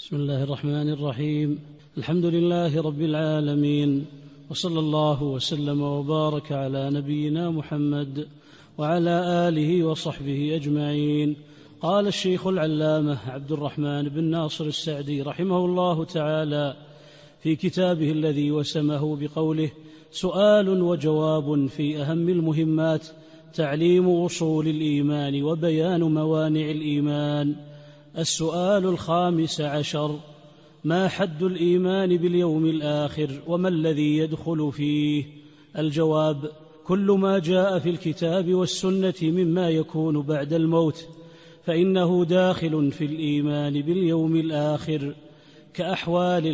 بسم الله الرحمن الرحيم. الحمد لله رب العالمين، وصلى الله وسلم وبارك على نبينا محمد وعلى آله وصحبه أجمعين. قال الشيخ العلامة عبد الرحمن بن ناصر السعدي رحمه الله تعالى في كتابه الذي وسمه بقوله: سؤال وجواب في أهم المهمات، تعليم أصول الإيمان وبيان موانع الإيمان. السؤال 15: ما حد الإيمان باليوم الآخر وما الذي يدخل فيه؟ الجواب: كل ما جاء في الكتاب والسنة مما يكون بعد الموت فإنه داخل في الإيمان باليوم الآخر، كأحوال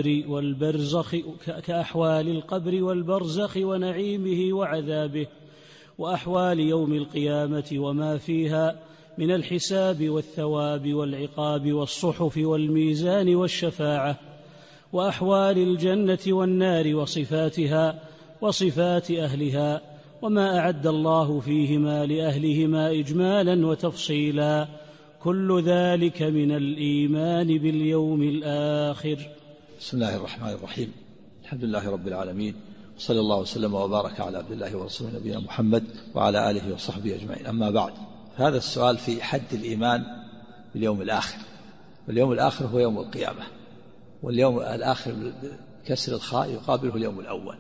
القبر والبرزخ ونعيمه وعذابه، وأحوال يوم القيامة وما فيها من الحساب والثواب والعقاب والصحف والميزان والشفاعة، وأحوال الجنة والنار وصفاتها وصفات أهلها، وما أعد الله فيهما لأهلهما إجمالا وتفصيلا، كل ذلك من الإيمان باليوم الآخر. بسم الله الرحمن الرحيم. الحمد لله رب العالمين، وصلى الله وسلم وبارك على عبد الله ورسوله نبينا محمد وعلى آله وصحبه أجمعين. أما بعد، هذا السؤال في حد الإيمان باليوم الآخر. واليوم الآخر هو يوم القيامة، واليوم الآخر بكسر الخاء يقابله اليوم الأول.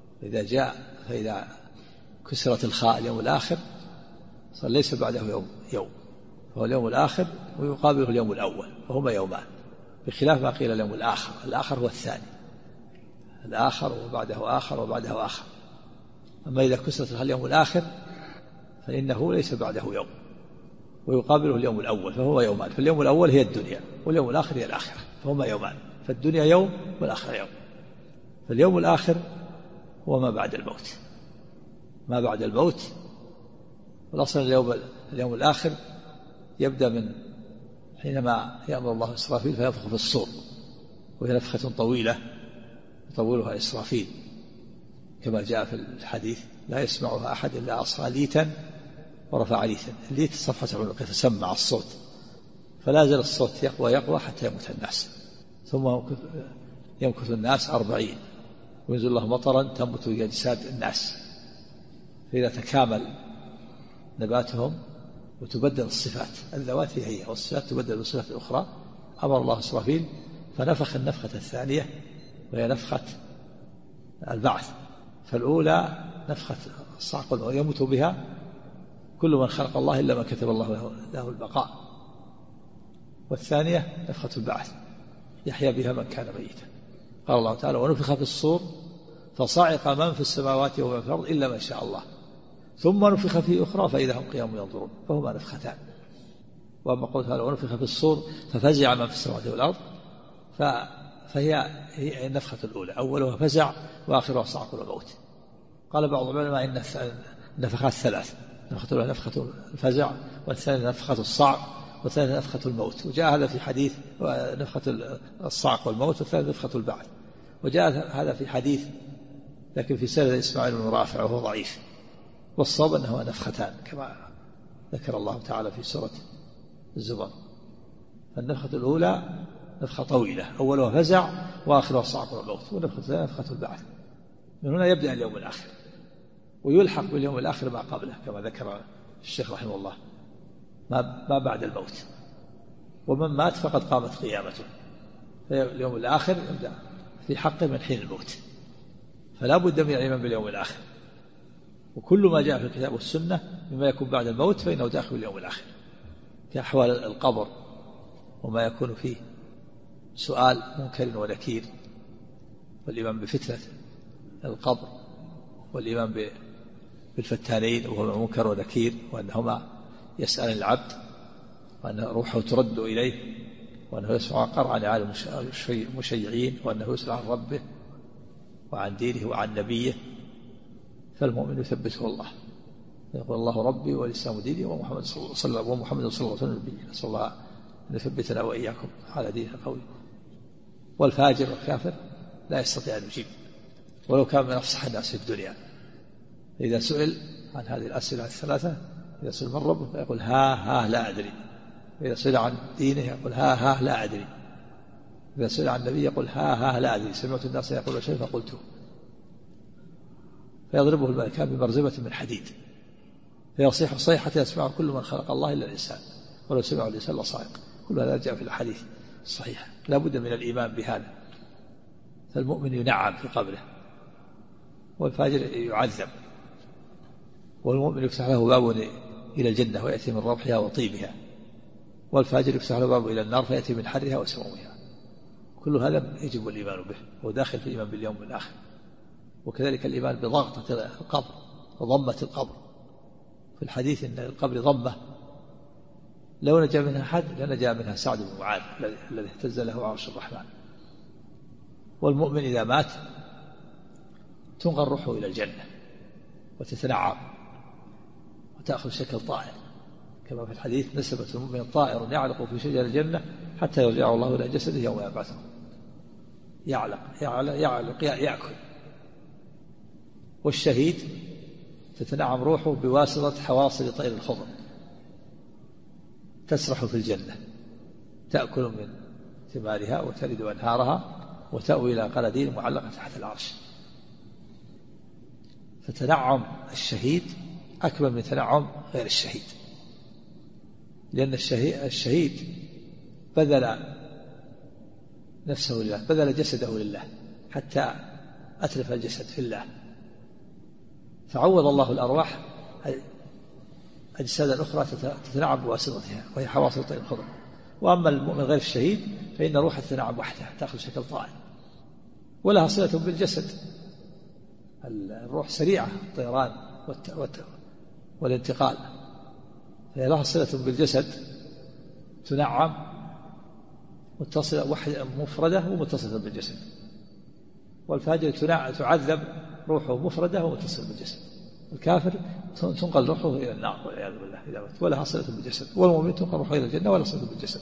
فإذا كسرت الخاء اليوم الآخر صار ليس بعده يوم، فهو اليوم الآخر ويقابله اليوم الأول، وهما يومان، بخلاف ما قيل اليوم الآخر. الآخر هو الثاني، الآخر وبعده آخر وبعده آخر. أما إذا كسرت اليوم الآخر فإنه ليس بعده يوم، ويقابله اليوم الأول، فهو يومان. فاليوم الأول هي الدنيا، واليوم الآخر هي الآخرة، فهما يومان. فالدنيا يوم والآخرة يوم. فاليوم الآخر هو ما بعد الموت. ما بعد الموت، والأصل اليوم الآخر يبدأ من حينما يأمر الله إسرافيل فينفخ في الصور، وهي نفخة طويلة يطولها إسرافيل كما جاء في الحديث: لا يسمعها أحد إلا أصغى ليتا ورفع ليتا. الليت صفحة عنقه فسمع الصوت، فلا زال الصوت يقوى حتى يموت الناس، ثم يمكث الناس 40، وينزل الله مطرا تنبت أجساد الناس، فإذا تكامل نباتهم وتبدل الصفات، الذوات هي والصفات تبدل بالصفات الأخرى، أمر الله إسرافيل فنفخ النفخة الثانية، وهي نفخة البعث. فالأولى نفخة الصعق يموت بها كل من خلق الله إلا من كتب الله له البقاء. والثانية نفخة البعث يحيى بها من كان ميتا. قال الله تعالى: ونفخ في الصور فصعق من في السماوات ومن في الأرض إلا ما شاء الله، ثم نفخ في أخرى فإذا هم قيام ينظرون، فهما نفختان. وأما قوله تعالى: ونفخ في الصور ففزع من في السماوات والأرض، فهي النفخة الأولى، أولها فزع وآخرها صعق وموت. قال بعض العلماء إن النفخات ثلاث: نفخة الأولى نفخة الفزع، والثانية نفخة الصعق، والثالثة نفخة الموت. وجاء هذا في حديث نفخة الصعق والموت، والثالثة نفخة البعث. وجاء هذا في حديث لكن في سند إسماعيل بن رافع وهو ضعيف، والصواب أنه نفختان كما ذكر الله تعالى في سورة الزمر. فالنفخة الأولى نفخة طويلة، أولها فزع وآخرها صعق والموت، ونفخة الثانية نفخة البعث. من هنا يبدأ اليوم الآخر، ويلحق باليوم الآخر ما قبله كما ذكر الشيخ رحمه الله، ما بعد الموت. ومن مات فقد قامت قيامته. فاليوم الآخر يبدأ في حقه من حين الموت، فلا بد من الإيمان باليوم الآخر. وكل ما جاء في الكتاب والسنة مما يكون بعد الموت فإنه داخل اليوم الآخر، كأحوال القبر وما يكون فيه سؤال منكر ونكير، والإيمان بفتنة القبر، والإيمان بالفتانين وهو منكر ونكير، وأنهما يسأل العبد، وأن روحه ترد إليه، وأنه يسمع قرعا لعالم المشيعين، وأنه يسأل عن ربه وعن دينه وعن نبيه. فالمؤمن يثبته الله، يقول: الله ربي والإسلام ديني ومحمد صلى الله عليه وسلم نبي. نسأل الله أن يثبتنا وإياكم على دين القوي. والفاجر والكافر لا يستطيع أن يجيب ولو كان من أفصح الناس في الدنيا. إذا سئل عن هذه الأسئلة الثلاثة، إذا سئل من ربه يقول: ها لا أدري. إذا سئل عن دينه يقول: ها لا أدري. إذا سئل عن النبي يقول ها لا أدري، سمعت الناس يقول شيء فقلته، فيضربه الملكان بمرزبة من حديد فيصيح صيحة يسمعه كل من خلق الله إلا الإنسان، ولو سمعه الإنسان لصائق. كل هذا جاء في الحديث الصحيح. لا بد من الإيمان بهذا. فالمؤمن ينعم في قبره، والفاجر يعذب، والمؤمن يفتح له باب إلى الجنة ويأتي من روحها وطيبها، والفاجر يفتح له باب إلى النار فيأتي من حرها وسمومها. كل هذا يجب الإيمان به، وداخل في الإيمان باليوم الآخر. وكذلك الإيمان بضغطة القبر وضمة القبر. في الحديث إن القبر ضمة لو نجا منها حد لنجا منها سعد بن معاذ الذي اهتز له عرش الرحمن. والمؤمن إذا مات تنقل روحه إلى الجنة وتتنعم وتأخذ شكل طائر، كما في الحديث نسبة المؤمن طائر يعلق في شجر الجنة حتى يرجع الله إلى جسده يوم يبعثه. يعلق يأكل. والشهيد تتنعم روحه بواسطة حواصل طير الخضر، تسرح في الجنة تأكل من ثمارها وتلد أنهارها وتأوي إلى قناديل معلقة تحت العرش. فتنعم الشهيد أكبر من تنعم غير الشهيد، لأن الشهيد بذل نفسه لله، بذل جسده لله حتى أتلف الجسد في الله، فعوض الله الأرواح أجسادا أخرى تتنعم بواسطتها وهي حواصل طير الخضر. وأما المؤمن غير الشهيد فإن روحه تتنعم وحدها تأخذ شكل طائر ولها صلة بالجسد. الروح سريعة الطيران والانتقال، فهي لها صلة بالجسد، تنعم متصلة وحدة مفردة ومتصلة بالجسد. والفاجر تعذب روحه مفردة ومتصلة بالجسد. الكافر تنقل روحه إلى النار والعياذ بالله إذا مات ولها صلة بالجسد. والمؤمن تنقل روحه إلى الجنة ولا صلة بالجسد.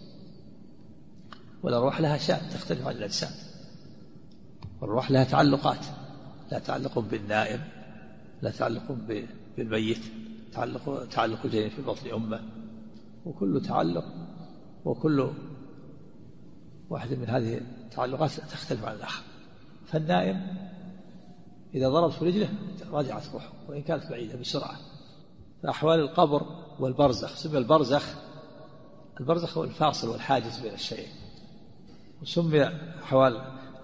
والأرواح لها شأن تختلف عن الأجساد. والأرواح لها تعلقات، لا تعلق بالنائم، لا تعلق بالميت، تعلق الجنين في بطن أمه، وكل تعلق وكل واحد من هذه التعلقات تختلف عن الآخر. فالنائم إذا ضرب في رجله رجعت روحه وإن كانت بعيدة بسرعة. فأحوال القبر والبرزخ سمي البرزخ هو الفاصل والحاجز بين الشيئين، وسمي أحوال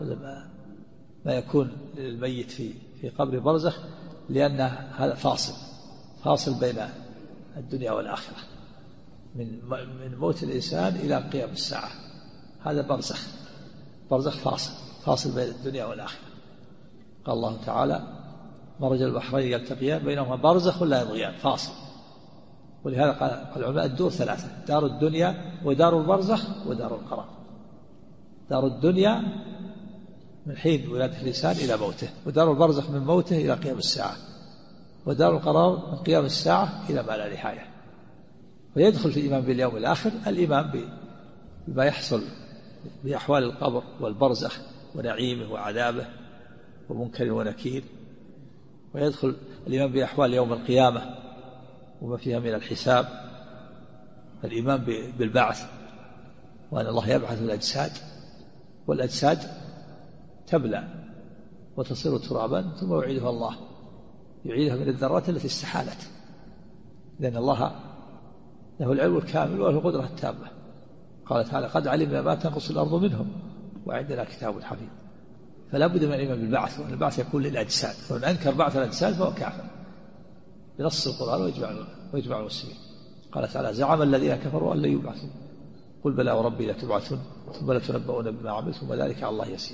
ما يكون للميت في قبر برزخ لأن هذا فاصل بين الدنيا والآخرة، من موت الإنسان إلى قيام الساعة. هذا برزخ فاصل بين الدنيا والآخرة. قال الله تعالى مرج البحرين يلتقيان بينهما برزخ لا يبغيان، فاصل. ولهذا قال العلماء الدور ثلاثة: دار الدنيا ودار البرزخ ودار القرار. دار الدنيا من حين ولادة الإنسان إلى موته، ودار البرزخ من موته إلى قيام الساعة، ودار القرار من قيام الساعة إلى ما لا نهاية. ويدخل في الإيمان باليوم الآخر الإيمان بما يحصل بأحوال القبر والبرزخ ونعيمه وعذابه ومنكر ونكير. ويدخل الإيمان بأحوال يوم القيامة وما فيها من الحساب، الإيمان بالبعث وأن الله يبعث الأجساد، والأجساد تبلى وتصير ترابا ثم يعيدها الله، يعيدها من الذرات التي استحالت، لأن الله له العلم الكامل وله القدرة التامة. قال تعالى قد علمنا ما تنقص الأرض منهم وعندنا كتاب حفيظ. فلا بد من الإيمان بالبعث، وأن البعث يكون للأجساد، ومن أنكر بعث الأجساد فهو كافر بنص القرآن ويجمع المسلمين. قال تعالى زعم الذين كفروا أن لن يبعثوا قل بلى وربي لتبعثون ثم لتنبؤون بما عملتم وذلك على الله يسير.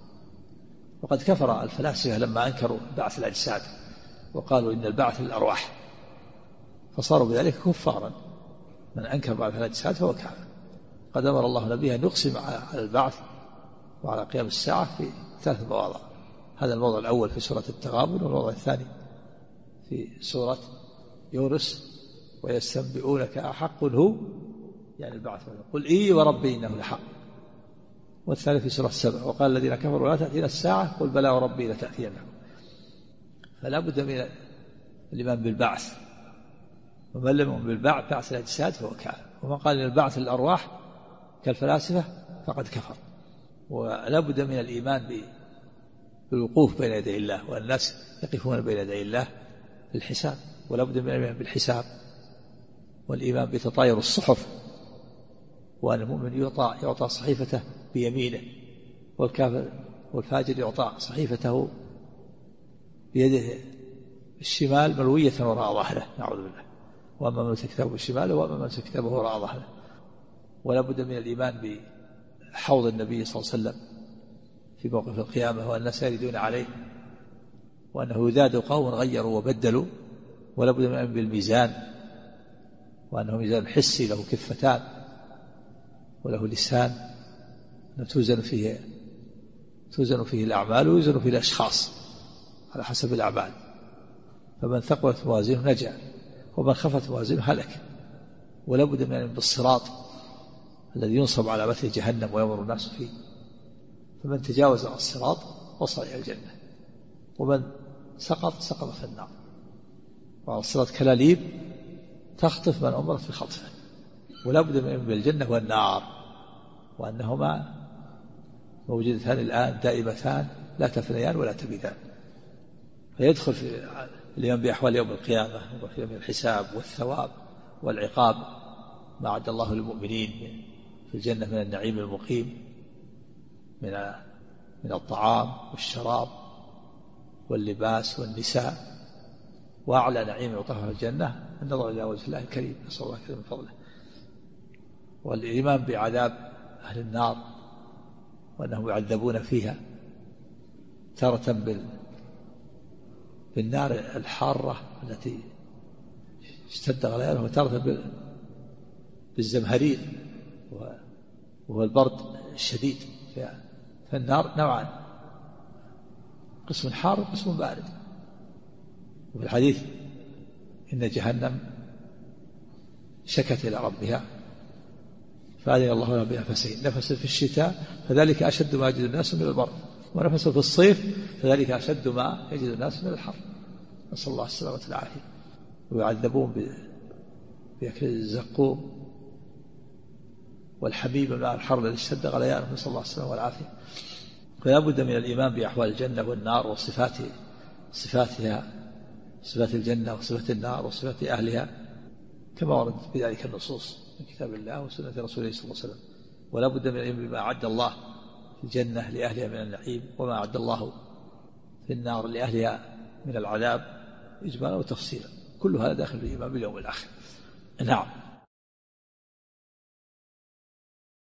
وقد كفر الفلاسفة لما أنكروا بعث الأجساد وقالوا إن البعث للأرواح، فصاروا بذلك كفارا. من أنكر بعث الأجساد فهو كافر. قد أمر الله نبيه أن يقسم على البعث وعلى قيام الساعة في 3 مواضع. هذا الموضع الأول في سورة التغابن، والموضع الثاني في سورة يونس ويستنبئونك أحق هو يعني البعث قل إي وربي إنه لحق. والثاني في سورة 7 وقال الذين كفروا لا تأتينا الساعة قل بلى وربي لتأتينكم. فلا بد من الإيمان بالبعث، ومن لم يؤمن بالبعث بعث الأجساد فهو كافر. ومن قال إن البعث للأرواح كالفلاسفة فقد كفر. ولا بد من الإيمان بالوقوف بين يدي الله، والناس يقفون بين يدي الله في الحساب، ولا بد من الإيمان بالحساب، والإيمان بتطاير الصحف، وأن المؤمن يعطى صحيفته بيمينه، والكافر والفاجر يعطى صحيفته بيده الشمال ملوية وراء ظهره، نعوذ بالله. وأما من أوتي كتابه بالشمال وأما من أوتي كتابه وراء ظهره. ولا بد من الإيمان بحوض النبي صلى الله عليه وسلم في موقف القيامة، والناس يردون عليه، وأنه يذاد قوم غيروا وبدلوا. ولا بد من الإيمان بالميزان، وأنه ميزان حسي له كفتان وله لسان، توزن فيه الأعمال ويوزن فيه الأشخاص على حسب الأعمال، فمن ثقلت موازينه نجا ومن خفت موازينه هلك. ولا بد من بالصراط الذي ينصب على مثل جهنم ويمر الناس فيه، فمن تجاوز الصراط وصل إلى الجنة، ومن سقط في النار. والصراط كلاليب تخطف من أمرت بخطفه. ولا بد من بالجنة والنار، وأنهما موجودتان الآن دائمتان لا تفنيان ولا تبيدان. فيدخل في الإيمان بأحوال يوم القيامة وفي الحساب والثواب والعقاب ما أعد الله للمؤمنين في الجنة من النعيم المقيم، من الطعام والشراب واللباس والنساء. وأعلى نعيم يعطاه في الجنة النظر إلى وجه الله الكريم، نسأل الله كريم من فضله. والإيمان بعذاب أهل النار وأنهم يعذبون فيها تارة بالنار الحارة التي اشتد غليانها، وتارة بالزمهرير وهو البرد الشديد. فالنار نوعان، قسم حار وقسم بارد. وفي الحديث إن جهنم شكت إلى ربها فأذن الله لها بنفسين، نفس في الشتاء فذلك أشد ما يجد الناس من البرد، ونفس في الصيف فذلك أشد ما يجد الناس من الحر، نسأل الله السلامة والعافية. ويعذبون بأكل الزقوم والحبيب من الحر الذي اشتد غليانه، نسأل الله السلامة والعافية. فلا بد من الإيمان بأحوال الجنة والنار وصفاتها، صفات الجنة وصفات النار وصفات أهلها كما ورد في ذلك النصوص من كتاب الله وسنة رسوله صلى الله عليه وسلم. ولا بد من الإيمان بما أعد الله في الجنة لأهلها من النعيم، وما أعد الله في النار لأهلها من العذاب إجمالا وتفصيلا. كل هذا داخل في الإيمان باليوم الآخر. نعم.